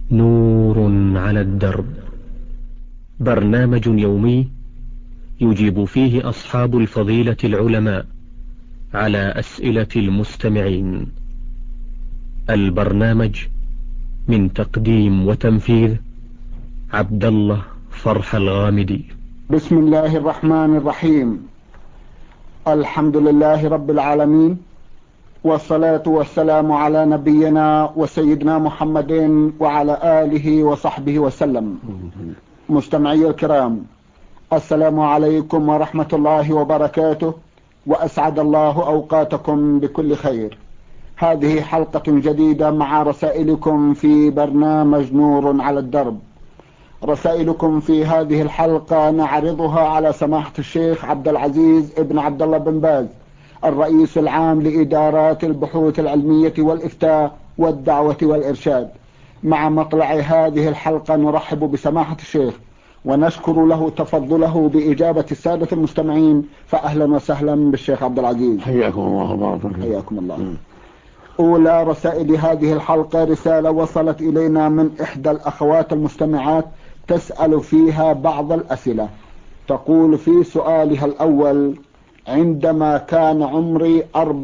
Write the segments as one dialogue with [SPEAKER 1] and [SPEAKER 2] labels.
[SPEAKER 1] نور على الدرب، برنامج يومي يجيب فيه أصحاب الفضيلة العلماء على أسئلة المستمعين. البرنامج من تقديم وتنفيذ عبد الله فرح الغامدي.
[SPEAKER 2] بسم الله الرحمن الرحيم. الحمد لله رب العالمين، والصلاة والسلام على نبينا وسيدنا محمد وعلى آله وصحبه وسلم. مستمعي الكرام، السلام عليكم ورحمة الله وبركاته، وأسعد الله أوقاتكم بكل خير. هذه حلقة جديدة مع رسائلكم في برنامج نور على الدرب. رسائلكم في هذه الحلقة نعرضها على سماحة الشيخ عبد العزيز ابن عبد الله بن باز، الرئيس العام لإدارات البحوث العلمية والإفتاء والدعوة والإرشاد. مع مطلع هذه الحلقة نرحب بسماحة الشيخ ونشكر له تفضله بإجابة السادة المستمعين، فأهلا وسهلا بالشيخ عبد العزيز.
[SPEAKER 3] حياكم الله وبارك فيكم.
[SPEAKER 2] حياكم الله. أولى رسائل هذه الحلقة رسالة وصلت إلينا من إحدى الأخوات المستمعات تسأل فيها بعض الأسئلة. تقول في سؤالها الأول: عندما كان عمري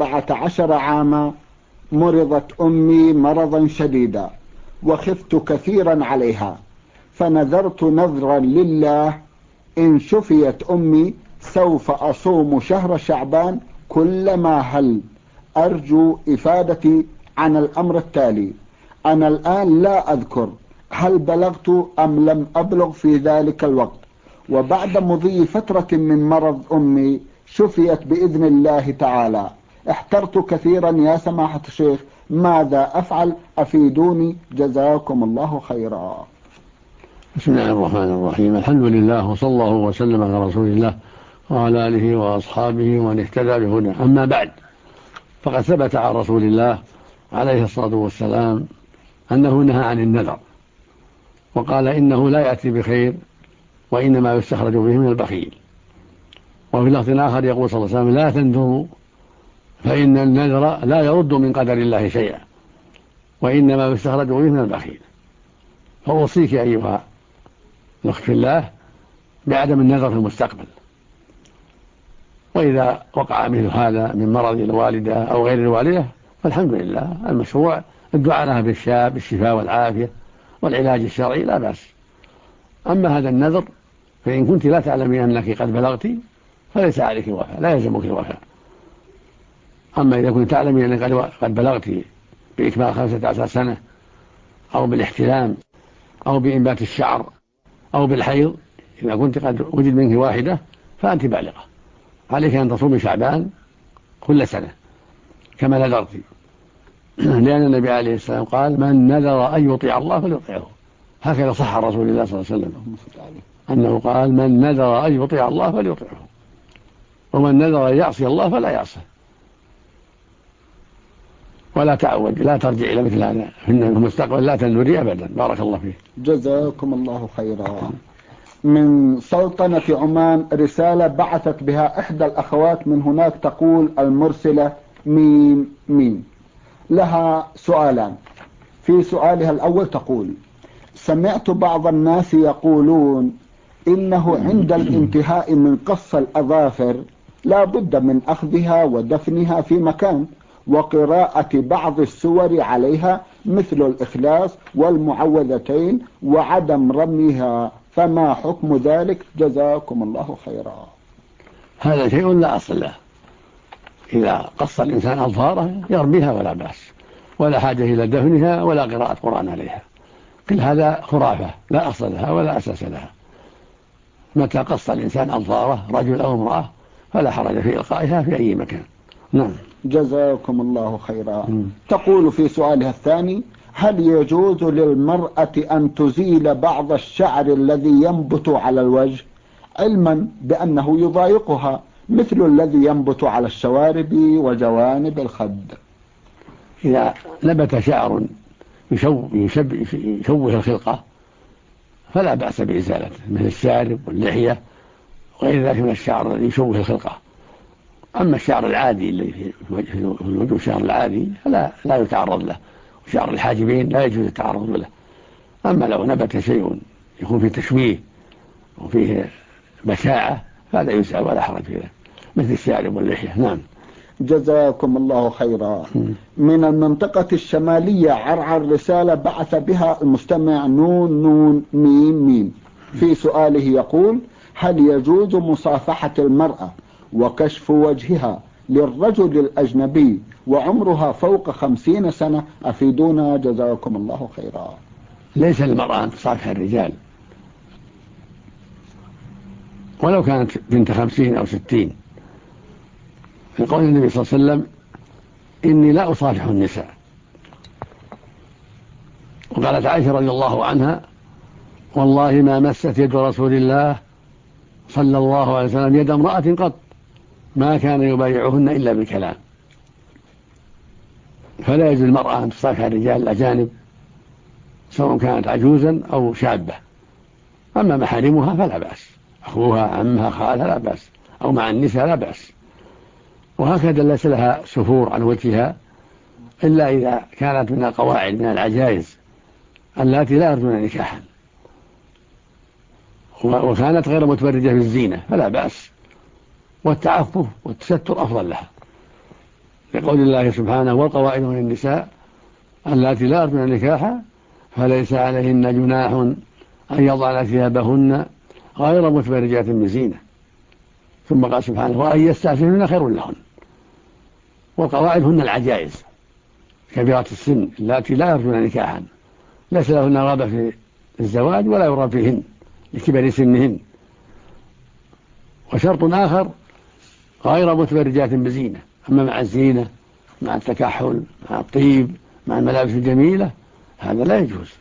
[SPEAKER 2] 14 عاما مرضت أمي مرضا شديدا وخفت كثيرا عليها، فنذرت نذرا لله إن شفيت أمي سوف أصوم شهر شعبان كلما هل. أرجو إفادتي عن الأمر التالي. أنا الآن لا أذكر هل بلغت أم لم أبلغ في ذلك الوقت، وبعد مضي فترة من مرض أمي شفيت بإذن الله تعالى. احترت كثيرا يا سماحة الشيخ، ماذا أفعل؟ أفيدوني جزاكم الله خيرا.
[SPEAKER 3] بسم الله الرحمن الرحيم. الحمد لله، وصلى الله وسلم على رسول الله وعلى آله وأصحابه ومن اهتدى بهداه. أما بعد، فقد ثبت عن رسول الله عليه الصلاة والسلام أنه نهى عن النذر، وقال إنه لا يأتي بخير وإنما يستخرج به من البخيل. وفي لفظ آخر يقول صلى الله عليه وسلم: لا تنذروا فإن النذر لا يرد من قدر الله شيئا وإنما يستخرج به من البخيل. فأوصيك أيها الأخت في الله بعدم النذر في المستقبل. وإذا وقع مثل هذا من مرض الوالدة أو غير الوالدة فالحمد لله، المشروع الدعاء لها بالشفاء والعافية والعلاج الشرعي، لا بأس. أما هذا النذر فإن كنت لا تعلمين أنك قد بلغت فليس عليك الوفاء، لا يلزمك الوفاء. أما إذا كنت تعلمين أنك قد بلغت بإكمال 15 سنة أو بالاحتلام أو بإنبات الشعر أو بالحيض، إذا كنت قد وجد منك واحدة فأنت بالغة، عليك أن تصومي شعبان كل سنة كما نذرت، لأن النبي عليه السلام قال: من نذر أن يطيع الله فليطيعه. هكذا صح رسول الله صلى الله عليه وسلم أنه قال: من نذر أن يطيع الله فليطيعه، ومن نذر أن يعصي الله فلا يعصه. ولا تعود، لا ترجع إلى مثل هذا في المستقبل، لا تنذري أبدا. بارك الله فيك.
[SPEAKER 2] جزاكم الله خيرا. من سلطنة عمان رسالة بعثت بها إحدى الأخوات من هناك، تقول المرسلة ميم لها سؤالان. في سؤالها الأول تقول: سمعت بعض الناس يقولون إنه عند الانتهاء من قص الأظافر لا بد من أخذها ودفنها في مكان وقراءة بعض السور عليها مثل الإخلاص والمعوذتين وعدم رميها، فما حكم ذلك؟ جزاكم الله خيرا.
[SPEAKER 3] هذا شيء لا أصل له. إذا قص الإنسان أظفاره يرميها ولا بأس، ولا حاجة إلى دفنها ولا قراءة قرآن عليها. كل هذا خرافة لا أصل لها ولا أساس لها. متى قص الإنسان أظفاره رجل أو امرأة فلا حرج في إلقائها في أي مكان. نعم.
[SPEAKER 2] جزاكم الله خيرا. تقول في سؤالها الثاني: هل يجوز للمرأة أن تزيل بعض الشعر الذي ينبت على الوجه، علما بأنه يضايقها، مثل الذي ينبت على الشوارب وجوانب الخد؟
[SPEAKER 3] إذا نبت شعر يشوه الخلقة فلا بأس بإزالته، مثل الشارب واللحية وغير ذلك من الشعر الذي يشوه الخلقة. أما الشعر العادي الذي في الوجه، الشعر العادي فلا يتعرض له، وشعر الحاجبين لا يجوز التعرض له. أما لو نبت شيء يكون فيه تشويه وفيه بشاعة فهذا يسأل ولا حرج فيه، مثل الشارب واللحية. نعم.
[SPEAKER 2] جزاكم الله خيرا. من المنطقة الشمالية عرعر رسالة بعث بها المستمع نون نون ميم ميم. في سؤاله يقول: هل يجوز مصافحة المرأة وكشف وجهها للرجل الأجنبي وعمرها فوق 50 سنة؟ أفيدونا جزاكم الله خيرا.
[SPEAKER 3] ليس للمرأة أن تصافح الرجال ولو كانت بنت 50 أو 60، في قول النبي صلى الله عليه وسلم: إني لا أصافح النساء. وقالت عائشة رضي الله عنها: والله ما مست يد رسول الله صلى الله عليه وسلم يد امرأة قط ما كان يبايعهن إلا بالكلام. فلا يجوز المرأة أن تصافح الرجال الأجانب سواء كانت عجوزا أو شابة. أما محارمها فلا بأس، أخوها عمها خالها لا بأس، أو مع النساء لا بأس. وهكذا ليس لها سفور عن وجهها إلا إذا كانت من القواعد من العجائز التي لا يرجون نكاحا وكانت غير متبرجة بالزينة فلا بأس، والتعفف والتستر أفضل لها، لقول الله سبحانه: والقواعد من النساء التي لا يرجون نكاحا فليس عليهن جناح أن يضعن ثيابهن غير متبرجات بزينة. ثم قال سبحانه: وأن يستعففن خير لهن. والقواعد هن العجائز كبيرة السن التي لا يرجون نكاحا، ليس لهن رغبة في الزواج ولا يرغب فيهن لكبر سنهن. وشرط آخر: غير متبرجات بزينة. أما مع الزينة، مع التكحل، مع الطيب، مع الملابس الجميلة، هذا لا يجوز.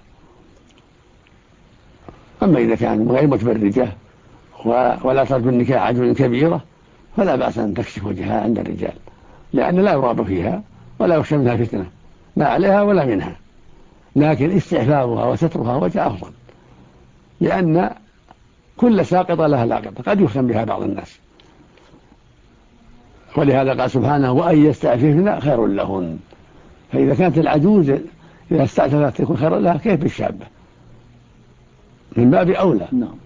[SPEAKER 3] أما إذا كان غير متبرجة ولا ترجو النكاح عجوز كبيرة فلا بأس أن تكشف وجهها عند الرجال، لأن لا يرغب فيها ولا يخشى منها فتنة لا عليها ولا منها. لكن استحفافها وسترها وجه أفضل، لأن كل ساقطة لها لاقطة قد يفتن بها بعض الناس. ولهذا قال سبحانه: وأن يستعففن خير لهن. فإذا كانت العجوز إذا استعففت تكون خير لها، كيف بالشابة؟ من باب أولى.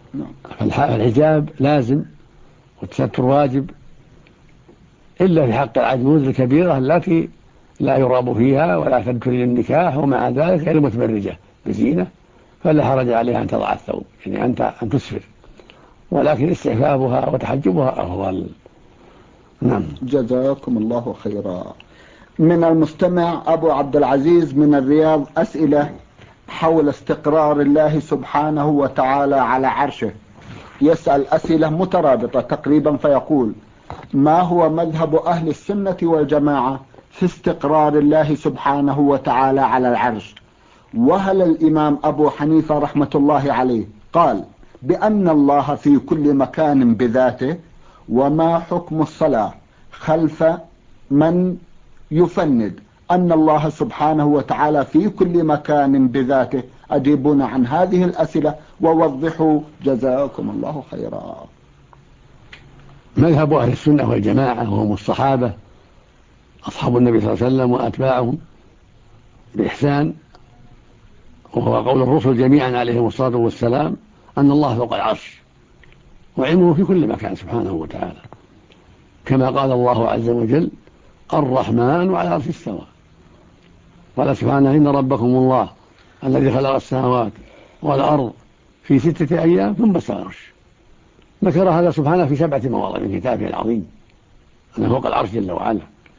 [SPEAKER 3] فالحجاب لازم والتستر واجب، إلا في حق العجوز الكبيرة التي لا يرغب فيها ولا تدخل للنكاح ومع ذلك غير متبرجة بزينة، فلا حرج عليها أن تضع الثوب، يعني أن تسفر، ولكن استحفافها وتحجبها أفضل. نعم.
[SPEAKER 2] جزاكم الله خيرا. من المستمع أبو عبد العزيز من الرياض أسئلة حول استقرار الله سبحانه وتعالى على عرشه. يسأل أسئلة مترابطة تقريبا، فيقول: ما هو مذهب أهل السنة والجماعة في استقرار الله سبحانه وتعالى على العرش؟ وهل الإمام أبو حنيفة رحمة الله عليه قال بأن الله في كل مكان بذاته؟ وما حكم الصلاة خلف من يفند أن الله سبحانه وتعالى في كل مكان بذاته؟ أجيبونا عن هذه الأسئلة ووضحوا جزاكم الله خيرا.
[SPEAKER 3] مذهب أهل السنة والجماعة وهم الصحابة أصحاب النبي صلى الله عليه وسلم وأتباعهم بإحسان، وهو قول الرسل جميعا عليهم الصلاة والسلام، أن الله فوق العرش وعلمه في كل مكان سبحانه وتعالى، كما قال الله عز وجل: الرحمن على العرش استوى. قال سبحانه: إن ربكم الله الذي خلق السماوات والأرض في 6 أيام ثم استوى على العرش. ذكر هذا سبحانه في 7 مواضع من كتابه العظيم، أنه فوق العرش جل وعلا،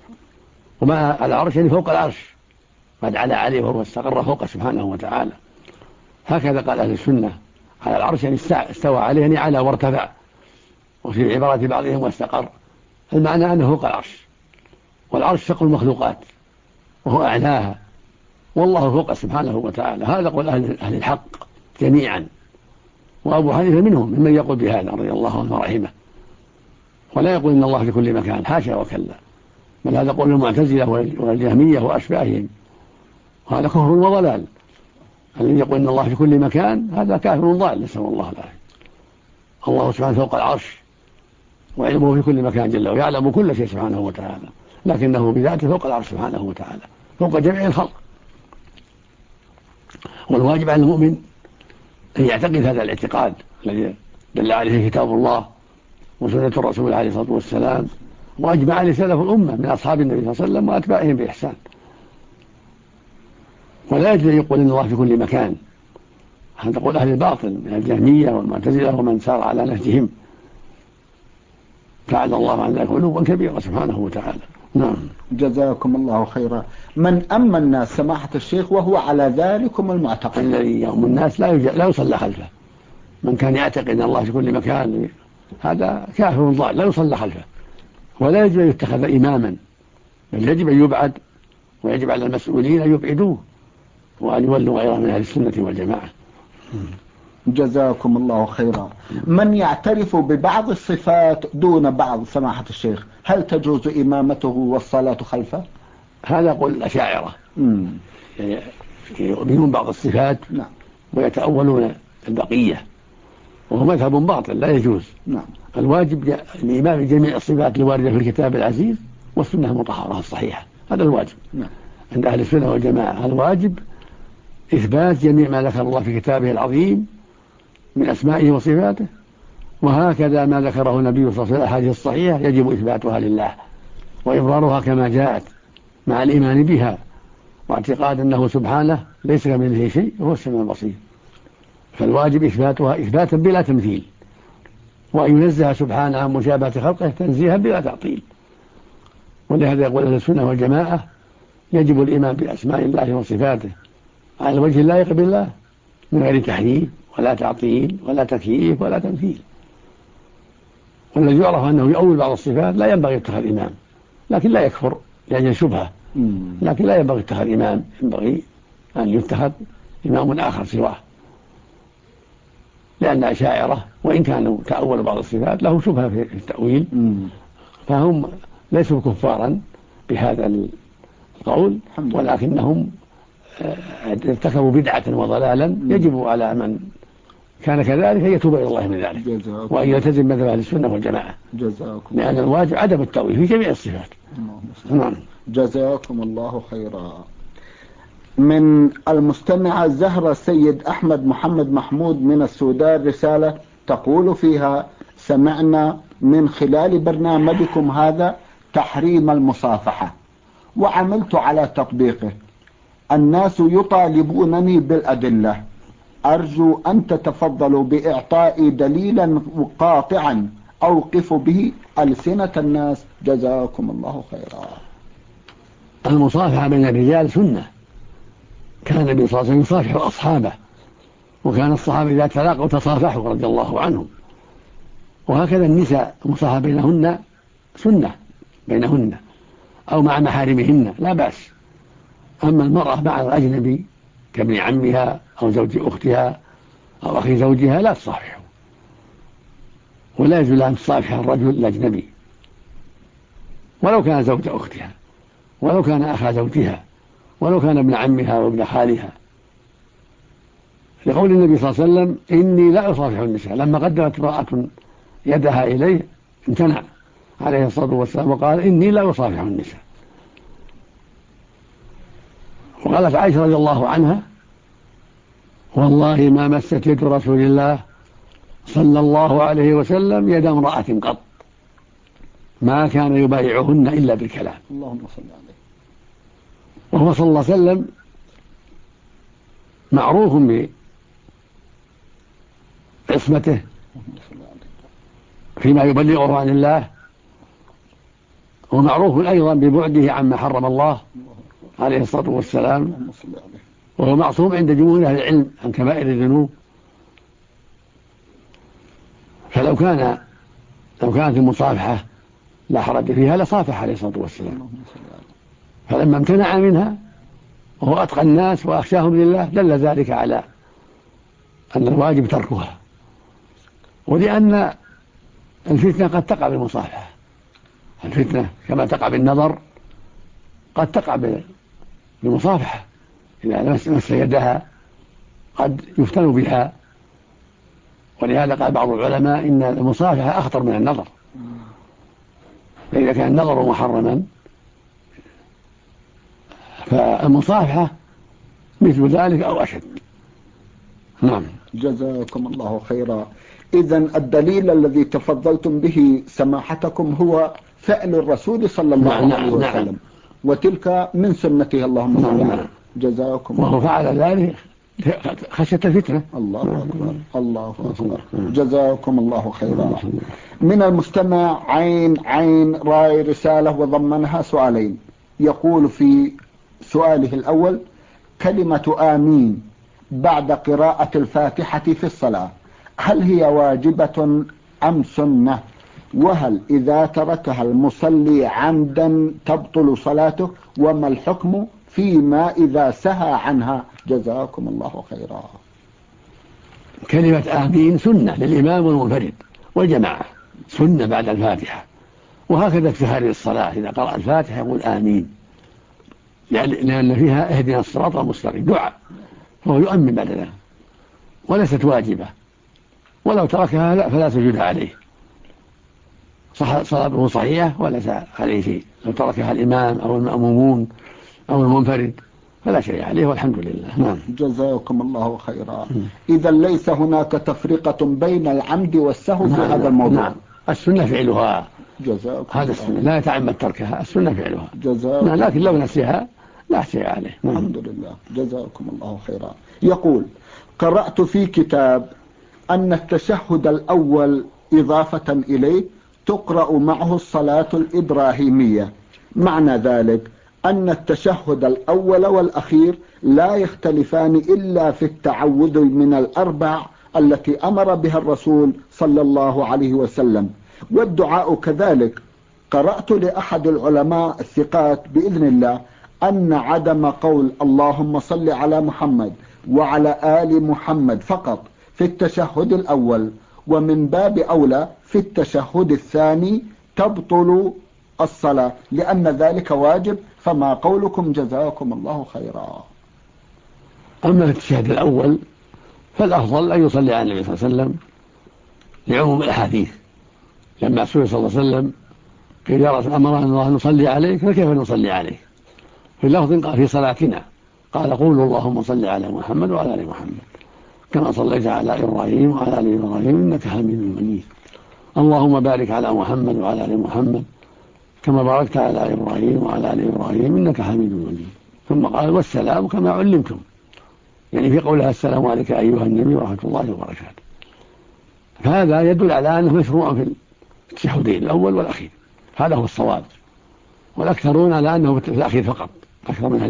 [SPEAKER 3] وما العرش يعني فوق العرش، قد علا عليه وهو استقر فوق سبحانه وتعالى. هكذا قال أهل السنة: على العرش يعني استوى عليه يعني على وارتفع. وفي عبارة بعضهم واستقر، المعنى أنه فوق العرش، والعرش سقف المخلوقات وهو أعلاها، والله فوق سبحانه وتعالى. هذا قول أهل الحق جميعا، وأبو حنيفة منهم ممن يقول بهذا رضي الله عنه ورحمه، ولا يقول إن الله في كل مكان، حاشا وكلا، بل هذا قول المعتزلة والجهمية وأشباههم، وهذا كفر وضلال. الذي يقول إن الله في كل مكان هذا كافر ضال، نسأل الله العافية. الله سبحانه فوق العرش وعلمه في كل مكان جل ويعلم كل شيء سبحانه وتعالى، لكنه بذاته فوق العرش سبحانه وتعالى، فوق جميع الخلق. والواجب على المؤمن أن يعتقد هذا الاعتقاد الذي دل عليه كتاب الله وسنة الرسول عليه الصلاة والسلام وأجمع عليه سلف الأمة من أصحاب النبي صلى الله عليه وسلم وأتباعهم بإحسان. ولا يجوز أن يقول إن الله في كل مكان، هذا تقول أهل الباطل من الجهمية والمعتزلة ومن سار على نهجهم، تعالى الله عن ذلك علوا كبيرا سبحانه وتعالى. نعم.
[SPEAKER 2] جزاكم الله خيرا. من أما الناس سماحة الشيخ وهو على ذلكم المعتقد؟
[SPEAKER 3] الذي يؤم الناس لا يصلى خلفه. من كان يعتقد أن الله في كل مكان هذا كافر ضال، لا يصلى خلفه، ولا يجب أن يتخذ إماما، بل يجب أن يبعد، ويجب على المسؤولين أن يبعدوه وأن يولوا غيره من أهل السنة والجماعة.
[SPEAKER 2] جزاكم الله خيرا. من يعترف ببعض الصفات دون بعض سماحة الشيخ، هل تجوز إمامته والصلاة خلفه؟
[SPEAKER 3] هذا يقول الأشاعرة، يعني يؤمنون بعض الصفات
[SPEAKER 2] نعم
[SPEAKER 3] ويتأولون البقية، وهو مذهب باطل لا يجوز.
[SPEAKER 2] نعم.
[SPEAKER 3] الواجب الإمام جميع الصفات الواردة في الكتاب العزيز والسنة المطهرة الصحيحة، هذا الواجب.
[SPEAKER 2] نعم.
[SPEAKER 3] عند أهل السنة والجماعة الواجب إثبات جميع ما ذكر الله في كتابه العظيم من أسمائه وصفاته، وهكذا ما ذكره النبي صلى الله عليه وسلم الأحاديث الصحيحة يجب إثباتها لله وإظهارها كما جاءت مع الإيمان بها واعتقاد أنه سبحانه ليس كمثله شيء وهو السميع البصير. فالواجب إثباتها إثباتا بلا تمثيل، وأن ينزه سبحانه عن مشابهة خلقه تنزيها بلا تعطيل. ولهذا يقول أهل السنة والجماعة يجب الإيمان بأسماء الله وصفاته على الوجه اللائق بالله من غير تحريف ولا تعطيل ولا تكييف ولا تمثيل. والذي يعرف أنه يؤول بعض الصفات لا ينبغي اتخاذ إمام، لكن لا يكفر لأجل شبهة، لكن لا ينبغي اتخاذ إمام، ينبغي أن يتخذ إمام آخر سواه، لأن أشاعرة وإن كانوا تأولوا بعض الصفات له شبهة في التأويل، فهم ليسوا كفارا بهذا القول، ولكنهم ارتكبوا بدعة وضلالا يجب على من كان كذلك أن يتوب إلى الله من ذلك وأن يلتزم مذهب أهل السنة والجماعة، لأن الواجب عدم التأويل في جميع الصفات. نعم.
[SPEAKER 2] جزاكم الله خيرا. من المستمعة زهرة سيد أحمد محمد محمود من السودان رسالة تقول فيها: سمعنا من خلال برنامجكم هذا تحريم المصافحة وعملت على تطبيقه، الناس يطالبونني بالأدلة، أرجو أن تتفضلوا بإعطائي دليلا قاطعا أوقف به ألسنة الناس، جزاكم الله خيرا.
[SPEAKER 3] المصافحة بين الرجال سنة، كان النبي صلى الله عليه وسلم يصافح أصحابه، وكان الصحابة إذا تلاقوا تصافحوا رضي الله عنهم، وهكذا النساء المصافحة بينهن سنة بينهن أو مع محارمهن لا بأس. أما المرأة مع الأجنبي كابن عمها أو زوج أختها أو أخي زوجها لا تصافحه، ولا يجوز أن تصافح الرجل الأجنبي ولو كان زوج أختها ولو كان أخا زوجها ولو كان ابن عمها وابن خالها، لقول النبي صلى الله عليه وسلم: إني لا أصافح النساء. لما قدمت امرأة يدها إليه امتنع عليه الصلاة والسلام وقال: إني لا أصافح النساء. وقالت عائشة رضي الله عنها: والله ما مست يد رسول الله صلى الله عليه وسلم يد امرأة قط، ما كان يبايعهن إلا بالكلام.
[SPEAKER 2] اللهم صل عليه.
[SPEAKER 3] وهو صلى الله عليه وسلم معروف بعصمته فيما يبلغه عن الله، ومعروف أيضا ببعده عما حرم الله عليه الصلاة والسلام، وهو معصوم عند جمهور أهل العلم عن كبائر الذنوب. فلو كانت المصافحة لا حرج فيها لصافح عليه الصلاة والسلام، فلما امتنع منها وهو أتقى الناس وأخشاهم لله دل ذلك على أن الواجب تركها، ولأن الفتنة قد تقع بالمصافحة، الفتنة كما تقع بالنظر قد تقع بالمصافحة، إذا مس يدها قد يفتن بها. ولهذا قال بعض العلماء إن المصافحة أخطر من النظر، فإذا كان النظر محرما فالمصافحة مثل ذلك أو أشد، نعم.
[SPEAKER 2] جزاكم الله خيرا. إذا الدليل الذي تفضلتم به سماحتكم هو فعل الرسول صلى الله عليه وسلم.
[SPEAKER 3] نعم.
[SPEAKER 2] وتلك من سنته اللهم صل عليه.
[SPEAKER 3] نعم.
[SPEAKER 2] جزاكم
[SPEAKER 3] وهو فعل ذلك خشية الفتنة.
[SPEAKER 2] الله أكبر. الله أكبر. جزاكم الله خيرا. من المستمع عين راي رسالة وضمنها سؤالين. يقول في سؤاله الأول: كلمة آمين بعد قراءة الفاتحة في الصلاة هل هي واجبة أم سنة؟ وهل إذا تركها المصلي عمدا تبطل صلاته؟ وما الحكم فيما إذا سهى عنها؟ جزاكم الله خيرا.
[SPEAKER 3] كلمة آمين سنة للإمام والمنفرد والجماعة، سنة بعد الفاتحة، وهكذا في خارج الصلاة إذا قرأ الفاتحة يقول آمين، لأن فيها اهدنا الصراط المستقيم دعاء، فهو يؤمن بعد ذلك، وليست واجبة، ولو تركها لا فلا سجود عليه، صلاته صحيحة وليس عليه شيء، لو تركها الإمام أو المأمومون أو المنفرد فلا شيء عليه والحمد لله. نعم.
[SPEAKER 2] جزاكم الله خيرا. إذا ليس هناك تفرقة بين العمد والسهو في هذا الموضوع.
[SPEAKER 3] نعم. السنة فعلها،
[SPEAKER 2] هذا
[SPEAKER 3] السنة لا يتعمد تركها، السنة فعلها.
[SPEAKER 2] نعم.
[SPEAKER 3] لكن لو نسيها لا شيء عليه.
[SPEAKER 2] الحمد لله. جزاكم الله خيرا. يقول: قرأت في كتاب أن التشهد الأول إضافة إليه تقرأ معه الصلاة الإبراهيمية، معنى ذلك أن التشهد الأول والأخير لا يختلفان إلا في التعوذ من الأربع التي أمر بها الرسول صلى الله عليه وسلم، والدعاء كذلك. قرأت لأحد العلماء الثقات بإذن الله أن عدم قول اللهم صل على محمد وعلى آل محمد فقط في التشهد الأول، ومن باب أولى في التشهد الثاني تبطل الصلاة لأن ذلك واجب، فما قولكم؟ جزاكم الله خيرا.
[SPEAKER 3] أما في التشهد الأول فالأفضل أن يصلي على النبي صلى الله عليه وسلم لعموم الأحاديث، لما سئل صلى الله عليه وسلم قيل يا رسول أمرنا الله نصلي عليك فكيف نصلي عليك؟ في لفظ قال في صلاتنا قال قولوا اللهم صل على محمد وعلى آل محمد كما صليت على إبراهيم وعلى آل إبراهيم إنك حميد مجيد، اللهم بارك على محمد وعلى آل محمد كما باركت على إبراهيم وعلى آل إبراهيم إنك حميد مجيد، ثم قال والسلام كما علمتم، يعني في قولها السلام عليك أيها النبي ورحمة الله وبركاته. فهذا يدل على أنه مشروع في التشهدين الأول والأخير، هذا هو الصواب، والأكثرون على أنه في الأخير فقط، أكثر من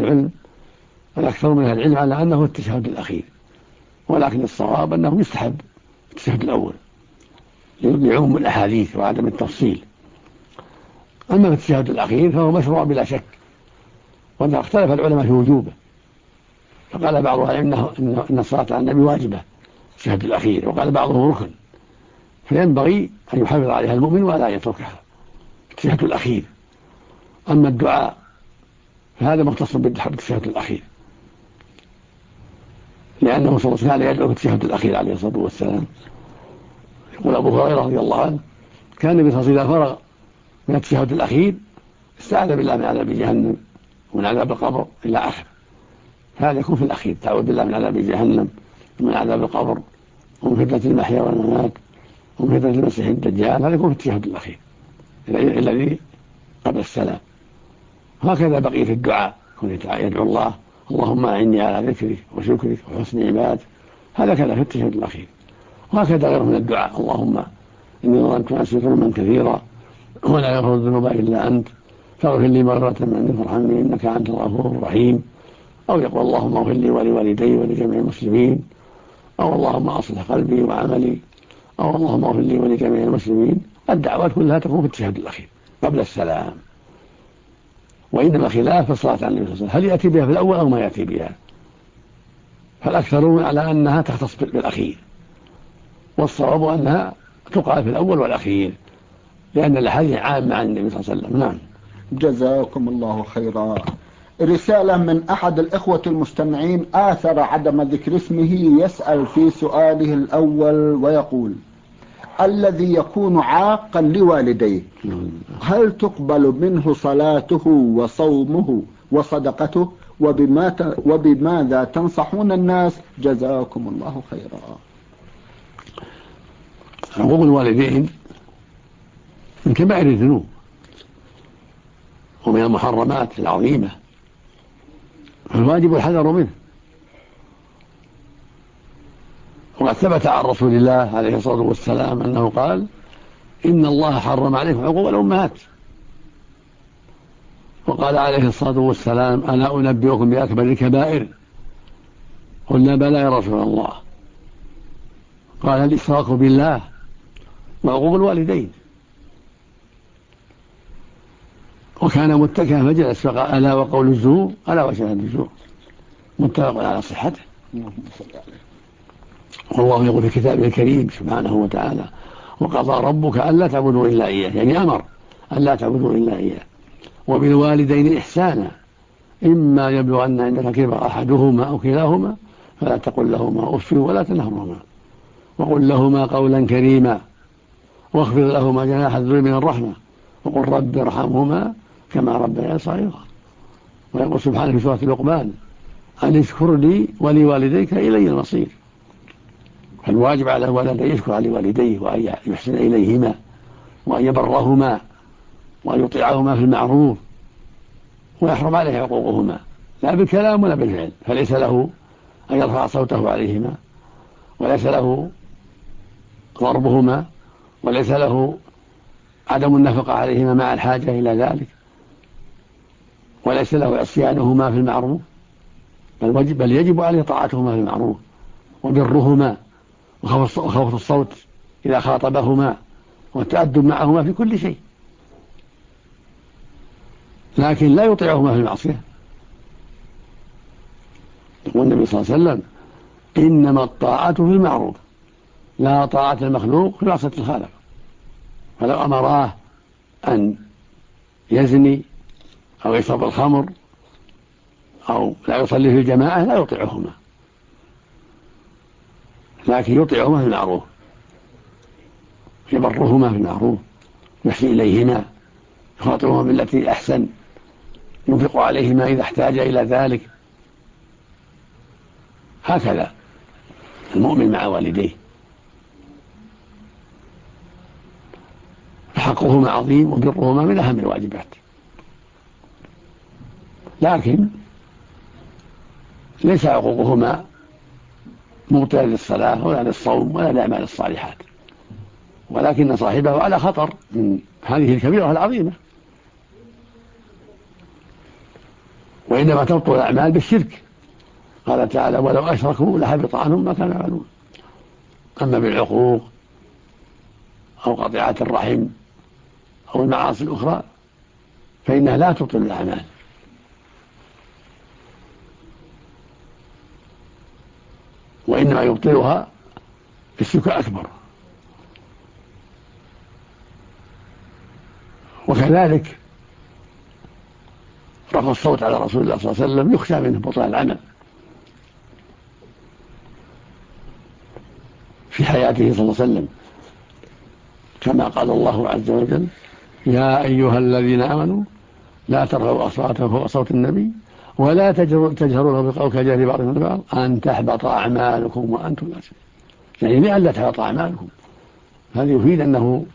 [SPEAKER 3] العلم على أنه التشهد الأخير، ولكن الصواب أنه يستحب التشهد الأول لعموم الأحاديث وعدم التفصيل. أما في التشهد الأخير فهو مشروع بلا شك، وأن اختلف العلماء في وجوبه، فقال بعضها إن الصلاة على النبي واجبة التشهد الأخير، وقال بعضهم ركن، فينبغي أن يحافظ عليها المؤمن ولا يتركها التشهد الأخير. أما الدعاء فهذا مختص بالتشهد الأخير، لأنه صلى الله عليه وسلم يدعو في التشهد الأخير عليه الصلاة والسلام. يقول أبو هريرة رضي الله عنه كان النبي صلى الله عليه وسلم إذا فرغ من التشهد الأخير استعاذ بالله من عذاب جهنم ومن عذاب القبر إلى آخر، هذا يكون في الأخير، تعوذ بالله من عذاب جهنم ومن عذاب القبر ومن فتنة المحيا والممات ومن فتنة المسيح الدجال، هذا يكون في التشهد الأخير الذي قبل السلام. هكذا بقية الدعاء يدعو الله اللهم أعني على ذكرك وشكرك وحسن عبادتك، هذا كذا في التشهد الأخير. وهكذا غيره من الدعاء، اللهم إني ظلمت نفسي ظلما كثيرا ولا يغفر الذنوب إلا أنت فاغفر لي مغفرة من عندك وارحمني إنك أنت الغفور الرحيم، أو يقول اللهم اغفر لي ولوالدي ولجميع المسلمين، أو اللهم أصلح قلبي وعملي، أو اللهم اغفر لي ولجميع المسلمين. الدعوات كلها تكون في التشهد الأخير قبل السلام. وإنما خلاف في الصلاة على النبي صلى الله عليه وسلم، هل يأتي بها في الأول أو ما يأتي بها؟ فالأكثرون على أنها تختص بالأخير، والصواب أنها تقال في الأول والأخير، لأن الأحاديث عامة عن النبي صلى الله عليه وسلم. نعم.
[SPEAKER 2] جزاكم الله خيرا. رسالة من أحد الإخوة المستمعين آثر عدم ذكر اسمه، يسأل في سؤاله الأول ويقول: الذي يكون عاقا لوالديه هل تقبل منه صلاته وصومه وصدقته؟ وبماذا تنصحون الناس؟ جزاكم الله خيرا.
[SPEAKER 3] حقوق الوالدين من كبائر الذنوب ومن المحرمات العظيمة، فالواجب الحذر منه. وقد ثبت عن رسول الله عليه الصلاة والسلام أنه قال: إن الله حرم عليكم عقوق الأمهات. وقال عليه الصلاة والسلام: ألا أنبئكم بأكبر الكبائر؟ قلنا: بلى يا رسول الله. قال: الإشراك بالله وعقوق الوالدين. وكان متكئا فجلس فقال: ألا وقول الزور، ألا وشهادة الزور. متفق على صحته. والله يقول في كتابه الكريم سبحانه وتعالى: وقضى ربك ألا تعبدوا إلا إياه، يعني أمر ألا تعبدوا إلا إياه، وبالوالدين إحسانا، إما يبلغن عندك كبر أحدهما أو كلاهما فلا تقل لهما أف ولا تنهرهما، وقل لهما قولا كريما، واخفض لهما جناح الذل من الرحمة، وقل رب ارحمهما كما ربياني صغيرا. ويقول سبحانه في سورة لقمان: أن اشكر لي ولوالديك إلي المصير. فالواجب على الولد أن يشكر لوالديه وأن يحسن إليهما وأن يبرهما وأن يطيعهما في المعروف، ويحرم عليه عقوقهما لا بالكلام ولا بالفعل. فليس له أن يرفع صوته عليهما، وليس له ضربهما، وليس له عدم النفقة عليهما مع الحاجة إلى ذلك، وليس له عصيانهما في المعروف، بل يجب عليه طاعتهما في المعروف وبرهما وخفض الصوت إذا خاطبهما والتأدب معهما في كل شيء، لكن لا يطيعهما في المعصية. يقول النبي صلى الله عليه وسلم: إنما الطاعة في المعروف، لا طاعة المخلوق في معصية الخالق. فلو أمراه أن يزني أو يشرب الخمر أو لا يصلي في الجماعة لا يطيعهما، لكن يطيعهما في المعروف، يبرهما في المعروف، يحسن إليهما، يخاطبهما بالتي أحسن، ينفق عليهما إذا احتاج إلى ذلك. هكذا المؤمن مع والديه، فحقهما عظيم وبرهما من أهم الواجبات. لكن ليس عقوقهما مبطلا للصلاة ولا للصوم ولا للأعمال الصالحات، ولكن صاحبه على خطر من هذه الكبيرة العظيمة. وإنما تبطل الأعمال بالشرك، قال تعالى: ولو أشركوا لحبط عنهم ما كانوا يعملون. أما بالعقوق أو قطيعة الرحم أو المعاصي الأخرى فإنها لا تبطل الأعمال، وإنما يبطلها الشرك أكبر. وكذلك رفع الصوت على رسول الله صلى الله عليه وسلم يخشى منه بطلان العمل في حياته صلى الله عليه وسلم، كما قال الله عز وجل: يا أيها الذين آمنوا لا ترفعوا أصواتكم فوق صوت النبي ولا تجهروا له بالقول كجهر بعضكم لبعض أن تحبط أعمالكم وأنتم لا تشعرون. يعني لئلا تحبط أعمالكم. هذا يفيد أنه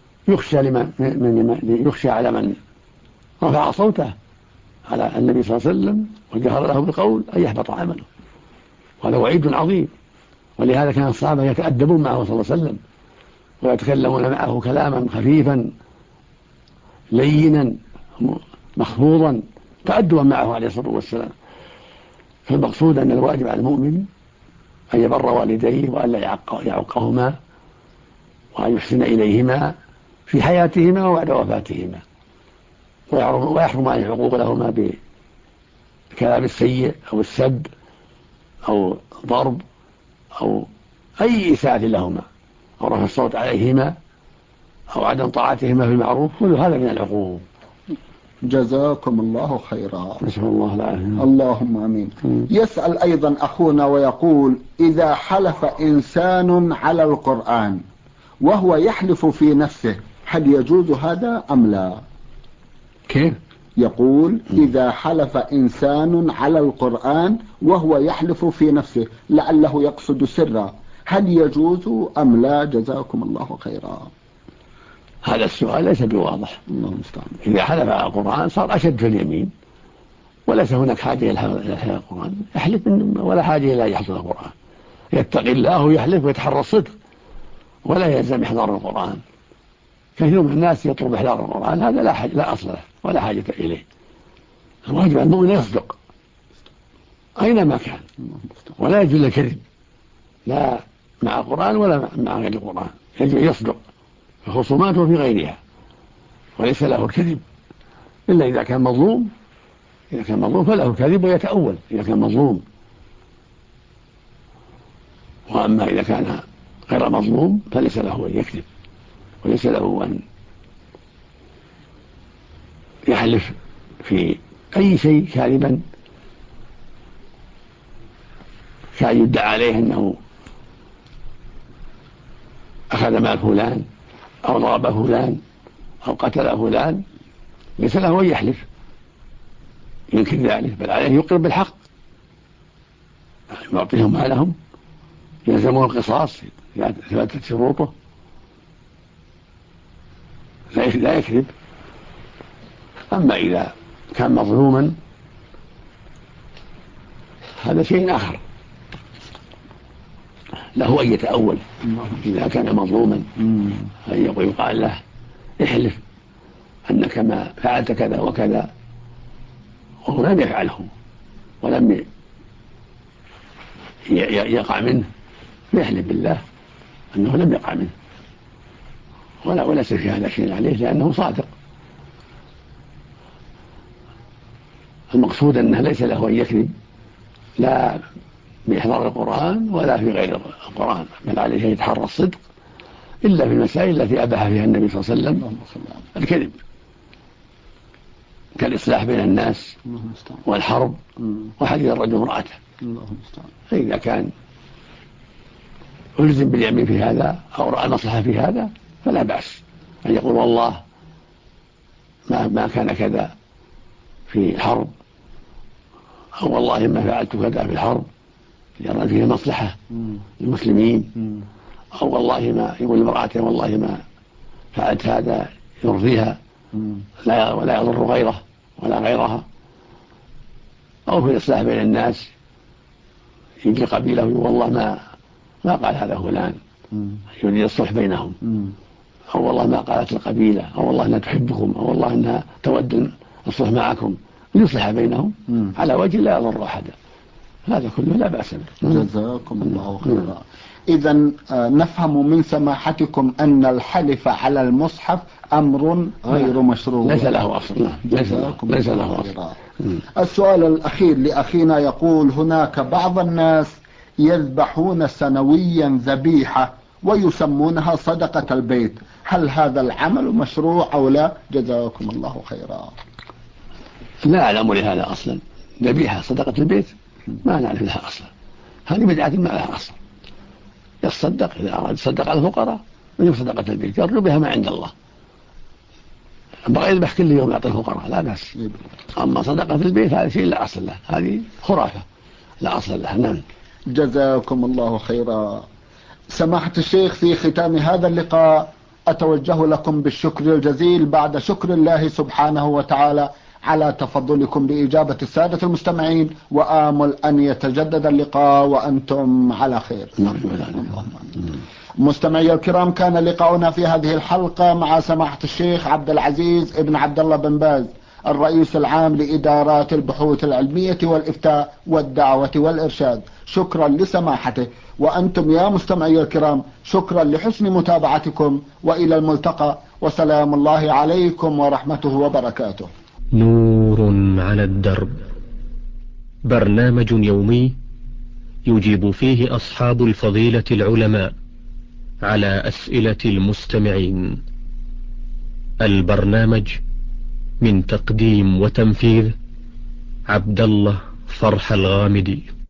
[SPEAKER 3] يخشى على من رفع صوته على النبي صلى الله عليه وسلم وجهر له بالقول أن يحبط عمله. وهذا وعيد عظيم. ولهذا كان الصحابة يتأدبون معه صلى الله عليه وسلم ويتكلمون معه كلاما خفيفا لينا مخفوضا تأدبا معه عليه الصلاة والسلام. فالمقصود أن الواجب على المؤمن أن يبر والديه وأن لا يعقهما وأن يحسن إليهما في حياتهما وبعد وفاتهما، ويحرم عليه الحقوق لهما بالكلام السيء أو السب أو ضرب أو أي إساءة لهما أو رفع الصوت عليهما أو عدم طاعتهما في المعروف. كل هذا من العقوق.
[SPEAKER 2] جزاكم الله خيرا.
[SPEAKER 3] نسأل الله العافية.
[SPEAKER 2] اللهم آمين. يسأل أيضا أخونا ويقول: إذا حلف إنسان على القرآن وهو يحلف في نفسه هل يجوز هذا أم لا؟
[SPEAKER 3] كيف؟
[SPEAKER 2] يقول إذا حلف إنسان على القرآن وهو يحلف في نفسه لعله يقصد سرا، هل يجوز أم لا؟ جزاكم الله خيرا.
[SPEAKER 3] هذا السؤال ليس بواضح. إذا حلف على القرآن صار أشد في اليمين، وليس هناك حاجة إلى حلف القرآن، يحلف ولا حاجة إلى يحفظ القرآن، يتقي الله ويحلف ويتحرى الصدق ولا يلزم إحضار القرآن. كثير من الناس يطلب إحضار القرآن، هذا لا أصل له ولا حاجة إليه. الواجب على المؤمن يصدق أينما كان، ولا يجوز الكذب لا مع القرآن ولا مع غير القرآن، يجب أن يصدق في خصوماته وفي غيرها، وليس له الكذب إلا إذا كان مظلوم. إذا كان مظلوم فله الكذب ويتأول إذا كان مظلوم، وأما إذا كان غير مظلوم فليس له أن يكذب، وليس له أن يحلف في أي شيء كاذبا، كان يدعى عليه أنه أخذ مال فلان أو ضرب فلان أو قتل فلان، ليس له أن يحلف ينكر ذلك، بل عليه يقر بالحق، يعطيهم مالهم، يلزمون القصاص إذا ثبتت شروطه، لا يكذب. أما إذا كان مظلوما هذا شيء آخر، له أن يتأول إذا كان مظلوما، يقال له احلف أنك ما فعلت كذا وكذا وهو لم يفعله ولم يقع منه، يحلف بالله أنه لم يقع منه ولا في هذا شيء عليه لأنه صادق. المقصود أنه ليس له أن يكذب لا بإحضار القرآن ولا في غير القرآن، بل عليه يتحرى الصدق إلا في المسائل التي أباح فيها النبي صلى الله عليه وسلم الكذب، كالإصلاح بين الناس والحرب وحديث الرجل امرأته. فإذا كان ألزم باليمين في هذا أو رأى مصلحة في هذا فلا بأس أن يقول والله ما كان كذا في الحرب، أو والله ما فعلت كذا في الحرب لأن فيه مصلحة للمسلمين، أو والله ما يقول لامرأته والله ما فعلت هذا يرضيها ولا يضر غيره ولا غيرها، أو في الإصلاح بين الناس يجي قبيلة ويقول والله ما قال هذا فلان، يريد الصلح بينهم، أو والله ما قالت القبيلة، أو والله أنها تحبكم، أو والله أنها تود الصلح معكم، ليصلح بينهم على وجه لا يضر أحدا، هذا كله لا بأس به.
[SPEAKER 2] جزاكم الله خيرا. إذن نفهم من سماحتكم أن الحلف على المصحف أمر غير مشروع،
[SPEAKER 3] ليس له أصل. ليس له أصل.
[SPEAKER 2] السؤال الأخير لأخينا يقول هناك بعض الناس يذبحون سنويا ذبيحة ويسمونها صدقة البيت، هل هذا العمل مشروع أو لا؟ جزاكم الله خيرا.
[SPEAKER 3] لا أعلم لهذا أصلا، ذبيحة صدقة البيت ما نعرف لها أصلا، هذه بدعة ما لها أصلا. يتصدق إذا أراد يتصدق على الفقراء من صدقة البيت يرجو بها ما عند الله، بغى يذبح كل يوم يعطي الفقراء لا بأس. أما صدقة البيت هذا شيء لا أصل له، هذه خرافة لا أصل له. نعم.
[SPEAKER 2] جزاكم الله خيرا. سماحة الشيخ، في ختام هذا اللقاء أتوجه لكم بالشكر الجزيل بعد شكر الله سبحانه وتعالى على تفضلكم بإجابة السادة المستمعين، وآمل أن يتجدد اللقاء وأنتم على خير. مستمعي الكرام، كان لقاؤنا في هذه الحلقة مع سماحة الشيخ عبد العزيز ابن عبد الله بن باز، الرئيس العام لإدارات البحوث العلمية والإفتاء والدعوة والإرشاد. شكرا لسماحته، وأنتم يا مستمعي الكرام شكرا لحسن متابعتكم، وإلى الملتقى، وسلام الله عليكم ورحمته وبركاته.
[SPEAKER 1] نور على الدرب، برنامج يومي يجيب فيه أصحاب الفضيلة العلماء على أسئلة المستمعين. البرنامج من تقديم وتنفيذ عبد الله فرح الغامدي.